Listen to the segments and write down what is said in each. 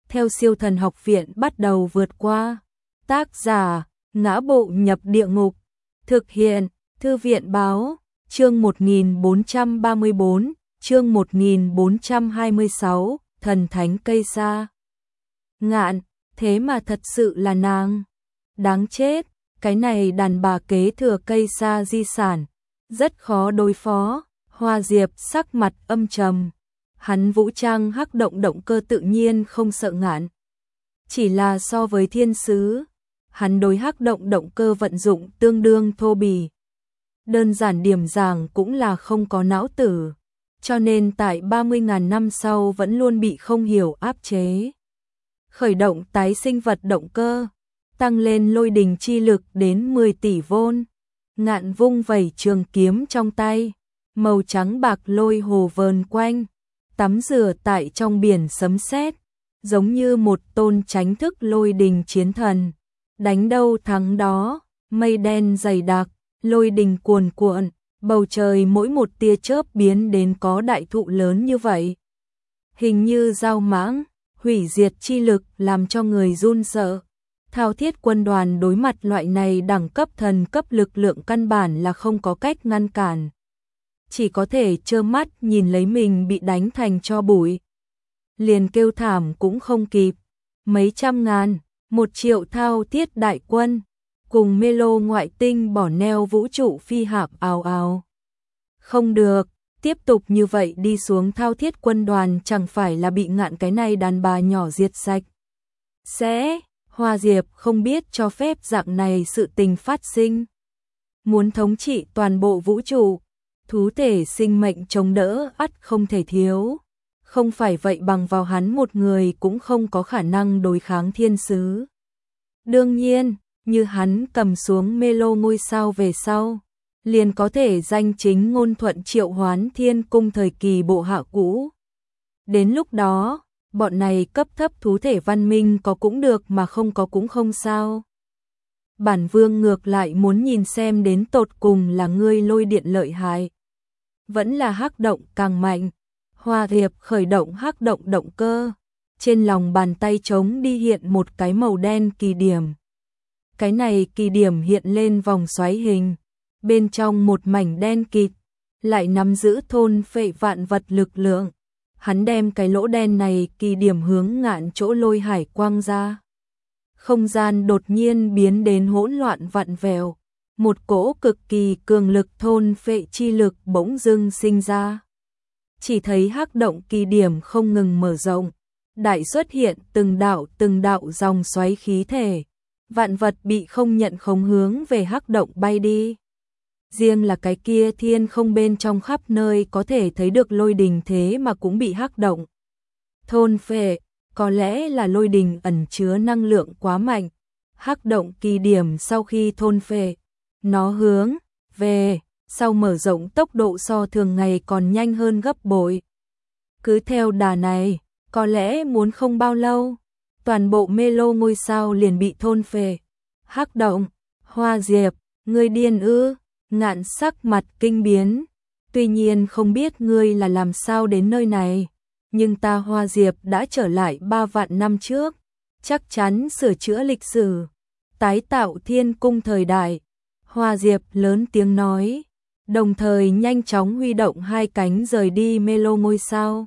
theo Siêu Thần Học Viện bắt đầu vượt qua. Tác giả: Ngã Bộ Nhập Địa Ngục. Thực hiện: Thư viện báo. Chương 1434, chương 1426, thần thánh cây sa. Ngạn, thế mà thật sự là nàng. Đáng chết, cái này đàn bà kế thừa cây sa di sản, rất khó đối phó. Hoa Diệp sắc mặt âm trầm. Hắn vũ trang hắc động cơ tự nhiên không sợ Ngạn. Chỉ là so với thiên sứ, hắn đối hắc động cơ vận dụng tương đương thô bỉ. Đơn giản điểm giảng cũng là không có não tử, cho nên tại 30.000 năm sau vẫn luôn bị không hiểu áp chế. Khởi động tái sinh vật động cơ, tăng lên lôi đình chi lực đến 10 tỷ vôn. Ngạn vung vẩy trường kiếm trong tay, màu trắng bạc lôi hồ vờn quanh, tắm rửa tại trong biển sấm sét, giống như một tôn chánh thức lôi đình chiến thần. Đánh đâu thắng đó, mây đen dày đặc, lôi đình cuồn cuộn, bầu trời mỗi một tia chớp biến đến có đại thụ lớn như vậy. Hình như dao mãng, hủy diệt chi lực làm cho người run sợ. Thao Thiết quân đoàn đối mặt loại này đẳng cấp thần cấp lực lượng căn bản là không có cách ngăn cản. Chỉ có thể trơ mắt nhìn lấy mình bị đánh thành tro bụi. Liền kêu thảm cũng không kịp. Mấy trăm ngàn, 1 triệu Thao Thiết đại quân, cùng Melo ngoại tinh bỏ neo vũ trụ phi hạm ào ào. Không được, tiếp tục như vậy đi xuống Thao Thiết quân đoàn chẳng phải là bị Ngạn cái này đàn bà nhỏ diệt sạch. Hoa Diệp không biết cho phép dạng này sự tình phát sinh. Muốn thống trị toàn bộ vũ trụ, thú thể sinh mệnh chống đỡ ắt không thể thiếu. Không phải vậy bằng vào hắn một người cũng không có khả năng đối kháng thiên sứ. Đương nhiên, như hắn cầm xuống Melo ngôi sao về sau, liền có thể danh chính ngôn thuận triệu hoán thiên cung thời kỳ bộ hạ cũ. Đến lúc đó, bọn này cấp thấp thú thể văn minh có cũng được mà không có cũng không sao. Bản vương ngược lại muốn nhìn xem đến tột cùng là ngươi lôi điện lợi hại, vẫn là hắc động càng mạnh. Hoa Diệp khởi động hắc động cơ, trên lòng bàn tay trống đi hiện một cái màu đen kỳ điểm. Cái này kỳ điểm hiện lên vòng xoáy hình, bên trong một mảnh đen kịt, lại nắm giữ thôn phệ vạn vật lực lượng. Hắn đem cái lỗ đen này kỳ điểm hướng Ngạn chỗ lôi hải quang ra. Không gian đột nhiên biến đến hỗn loạn vặn vẹo, một cỗ cực kỳ cường lực thôn phệ chi lực bỗng dưng sinh ra. Chỉ thấy hắc động kỳ điểm không ngừng mở rộng, đại xuất hiện từng đạo dòng xoáy khí thể. Vạn vật bị không nhận khống hướng về hắc động bay đi. Riêng là cái kia thiên không bên trong khắp nơi có thể thấy được lôi đình thế mà cũng bị hắc động thôn phệ, có lẽ là lôi đình ẩn chứa năng lượng quá mạnh. Hắc động kỳ điểm sau khi thôn phệ, nó hướng về sau mở rộng tốc độ so thường ngày còn nhanh hơn gấp bội. Cứ theo đà này, có lẽ muốn không bao lâu, toàn bộ Melo ngôi sao liền bị thôn phệ. Hắc động, Hoa Diệp, ngươi điên ư? Ngạn sắc mặt kinh biến. Tuy nhiên không biết ngươi là làm sao đến nơi này, nhưng ta Hoa Diệp đã trở lại 3 vạn năm trước, chắc chắn sửa chữa lịch sử, tái tạo thiên cung thời đại. Hoa Diệp lớn tiếng nói, đồng thời nhanh chóng huy động 2 cánh rời đi Melo ngôi sao.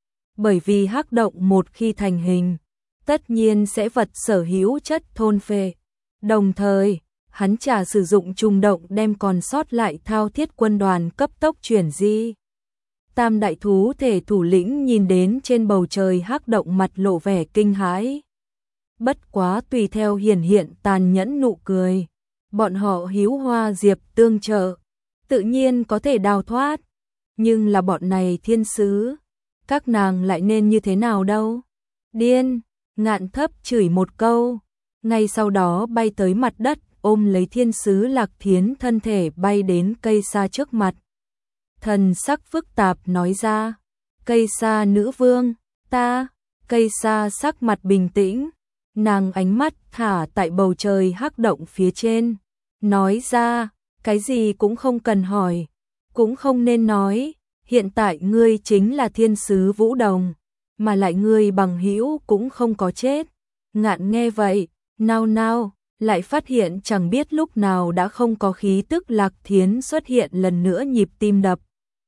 Bởi vì hắc động một khi thành hình, tất nhiên sẽ vật sở hữu chất thôn phệ. Đồng thời, hắn trả sử dụng trùng động đem còn sót lại Thao Thiết quân đoàn cấp tốc chuyển di. Tam đại thú thể thủ lĩnh nhìn đến trên bầu trời hắc động mặt lộ vẻ kinh hãi. Bất quá tùy theo hiện tàn nhẫn nụ cười. Bọn họ hiếu Hoa Diệp tương trợ, tự nhiên có thể đào thoát. Nhưng là bọn này thiên sứ, các nàng lại nên như thế nào đâu? Điên! Ngạn thấp chửi một câu, ngay sau đó bay tới mặt đất, ôm lấy thiên sứ Lạc Thiến thân thể bay đến cây sa trước mặt. Thần sắc phức tạp nói ra, cây sa nữ vương, ta. Cây sa sắc mặt bình tĩnh, nàng ánh mắt thả tại bầu trời hắc động phía trên, nói ra, cái gì cũng không cần hỏi, cũng không nên nói, hiện tại ngươi chính là thiên sứ Vũ Đồng, mà lại người bằng hữu cũng không có chết. Ngạn nghe vậy, nao nao, lại phát hiện chẳng biết lúc nào đã không có khí tức Lạc Thiến xuất hiện lần nữa, nhịp tim đập.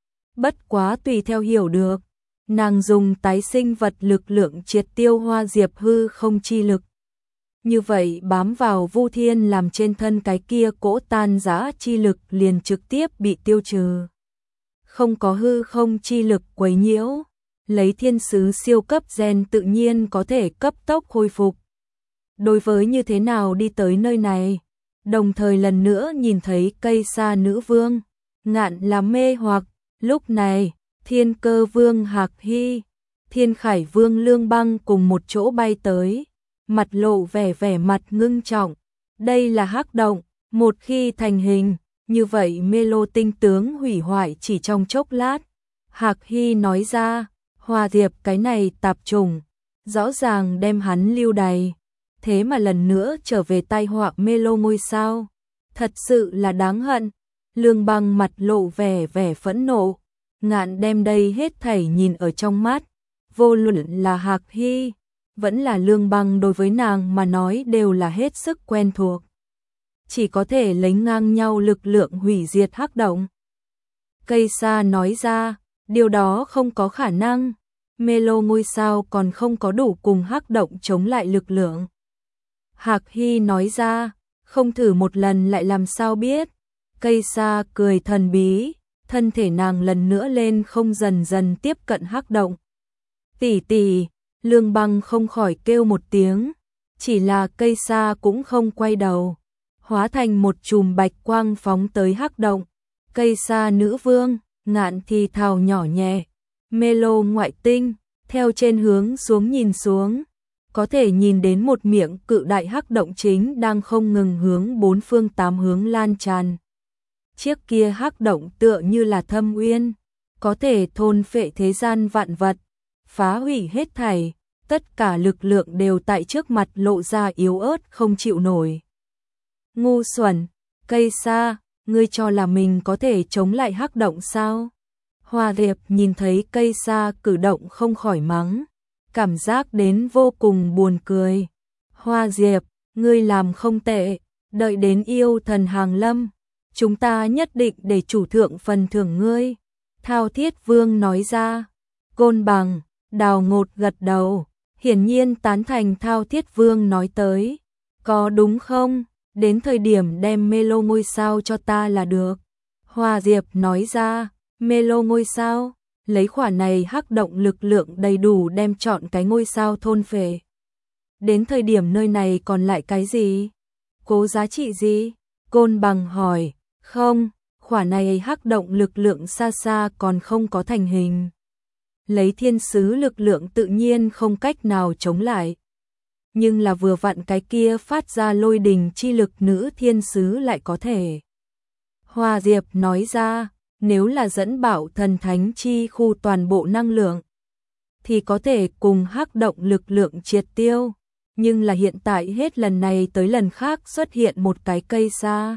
Bất quá tùy theo hiểu được, nàng dùng tái sinh vật lực lượng triệt tiêu Hoa Diệp hư không chi lực. Như vậy bám vào Vu Thiên làm trên thân cái kia cỗ tan rã chi lực liền trực tiếp bị tiêu trừ. Không có hư không chi lực quấy nhiễu, lấy thiên sứ siêu cấp gen tự nhiên có thể cấp tốc khôi phục. Đối với như thế nào đi tới nơi này, đồng thời lần nữa nhìn thấy cây sa nữ vương, Ngạn là mê hoặc. Lúc này, Thiên Cơ Vương Hạc Hy, Thiên Khải Vương Lương Băng cùng một chỗ bay tới, mặt lộ vẻ mặt ngưng trọng. Đây là hắc động, một khi thành hình, như vậy mê lô tinh tướng hủy hoại chỉ trong chốc lát. Hạc Hy nói ra, Hoa Diệp cái này tạp trùng, rõ ràng đem hắn lưu đày, thế mà lần nữa trở về tai họa mê lô ngôi sao. Thật sự là đáng hận. Lương Băng mặt lộ vẻ phẫn nộ. Ngạn đem đây hết thảy nhìn ở trong mắt, vô luận là Hạc Hy, vẫn là Lương Băng đối với nàng mà nói đều là hết sức quen thuộc. Chỉ có thể lấy ngang nhau lực lượng hủy diệt hắc động. Cây sa nói ra, điều đó không có khả năng, mê lô ngôi sao còn không có đủ cùng hắc động chống lại lực lượng. Hạc Hy nói ra, không thử một lần lại làm sao biết. Cây sa cười thần bí, thân thể nàng lần nữa lên không dần dần tiếp cận hắc động. Tỷ tỷ, Lương Băng không khỏi kêu một tiếng, chỉ là cây sa cũng không quay đầu, hóa thành một chùm bạch quang phóng tới hắc động. Cây sa nữ vương, Ngạn thì thào nhỏ nhẹ, mê lô ngoại tinh, theo trên hướng xuống nhìn xuống, có thể nhìn đến một miệng cự đại hắc động chính đang không ngừng hướng bốn phương tám hướng lan tràn. Chiếc kia hắc động tựa như là thâm uyên, có thể thôn phệ thế gian vạn vật, phá hủy hết thảy, tất cả lực lượng đều tại trước mặt lộ ra yếu ớt không chịu nổi. Ngu xuẩn, cây sa, ngươi cho là mình có thể chống lại hắc động sao? Hoa Diệp nhìn thấy cây sa cử động không khỏi mắng, cảm giác đến vô cùng buồn cười. Hoa Diệp, ngươi làm không tệ, đợi đến yêu thần hàng lâm, chúng ta nhất định để chủ thượng phần thưởng ngươi. Thao Thiết Vương nói ra. Côn Bằng, Đào Ngột gật đầu, hiển nhiên tán thành Thao Thiết Vương nói tới. Có đúng không? Đến thời điểm đem mê lô ngôi sao cho ta là được. Hoa Diệp nói ra, mê lô ngôi sao, lấy khỏa này hắc động lực lượng đầy đủ đem chọn cái ngôi sao thôn phệ. Đến thời điểm nơi này còn lại cái gì? Cố giá trị gì? Côn Bằng hỏi. Không, khỏa này hắc động lực lượng xa xa còn không có thành hình. Lấy thiên sứ lực lượng tự nhiên không cách nào chống lại. Nhưng là vừa vặn cái kia phát ra lôi đình chi lực nữ thiên sứ lại có thể. Hoa Diệp nói ra, nếu là dẫn bảo thần thánh chi khu toàn bộ năng lượng, thì có thể cùng hắc động lực lượng triệt tiêu. Nhưng là hiện tại hết lần này tới lần khác xuất hiện một cái cây sa.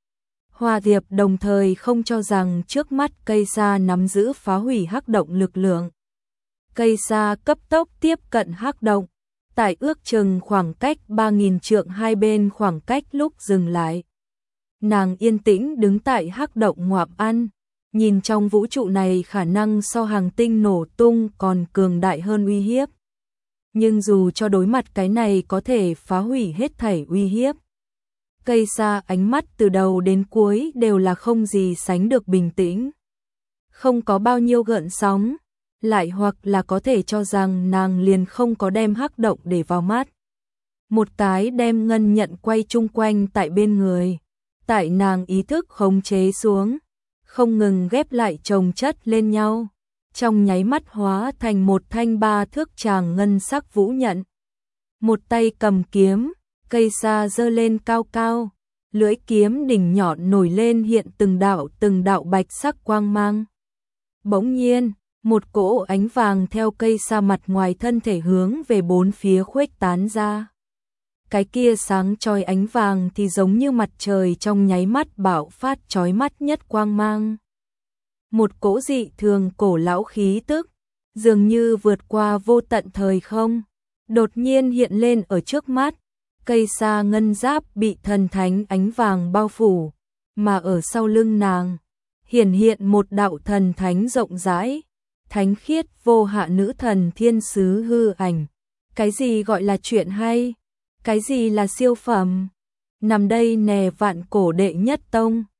Hoa Diệp đồng thời không cho rằng trước mắt cây sa nắm giữ phá hủy hắc động lực lượng. Cây sa cấp tốc tiếp cận hắc động, tại ước chừng khoảng cách 3.000 trượng hai bên khoảng cách lúc dừng lại. Nàng yên tĩnh đứng tại hắc động ngoạm ăn, nhìn trong vũ trụ này khả năng so hàng tinh nổ tung còn cường đại hơn uy hiếp. Nhưng dù cho đối mặt cái này có thể phá hủy hết thảy uy hiếp, cây sa ánh mắt từ đầu đến cuối đều là không gì sánh được bình tĩnh. Không có bao nhiêu gợn sóng, lại hoặc là có thể cho rằng nàng liền không có đem hắc động để vào mắt. Một cái đem ngân nhận quay chung quanh tại bên người, tại nàng ý thức khống chế xuống, không ngừng ghép lại chồng chất lên nhau, trong nháy mắt hóa thành một thanh 3 thước tràng ngân sắc vũ nhận. Một tay cầm kiếm, cây sa giơ lên cao cao, lưỡi kiếm đỉnh nhọn nổi lên hiện từng đạo bạch sắc quang mang. Bỗng nhiên, một cỗ ánh vàng theo cây sa mặt ngoài thân thể hướng về bốn phía khuếch tán ra. Cái kia sáng chói ánh vàng thì giống như mặt trời trong nháy mắt bạo phát chói mắt nhất quang mang. Một cỗ dị thường cổ lão khí tức, dường như vượt qua vô tận thời không, đột nhiên hiện lên ở trước mắt. Cây sa ngân giáp bị thần thánh ánh vàng bao phủ, mà ở sau lưng nàng hiển hiện một đạo thần thánh rộng rãi, thánh khiết vô hạ nữ thần thiên sứ hư ảnh. Cái gì gọi là chuyện hay? Cái gì là siêu phẩm? Nằm đây nè vạn cổ đệ nhất tông.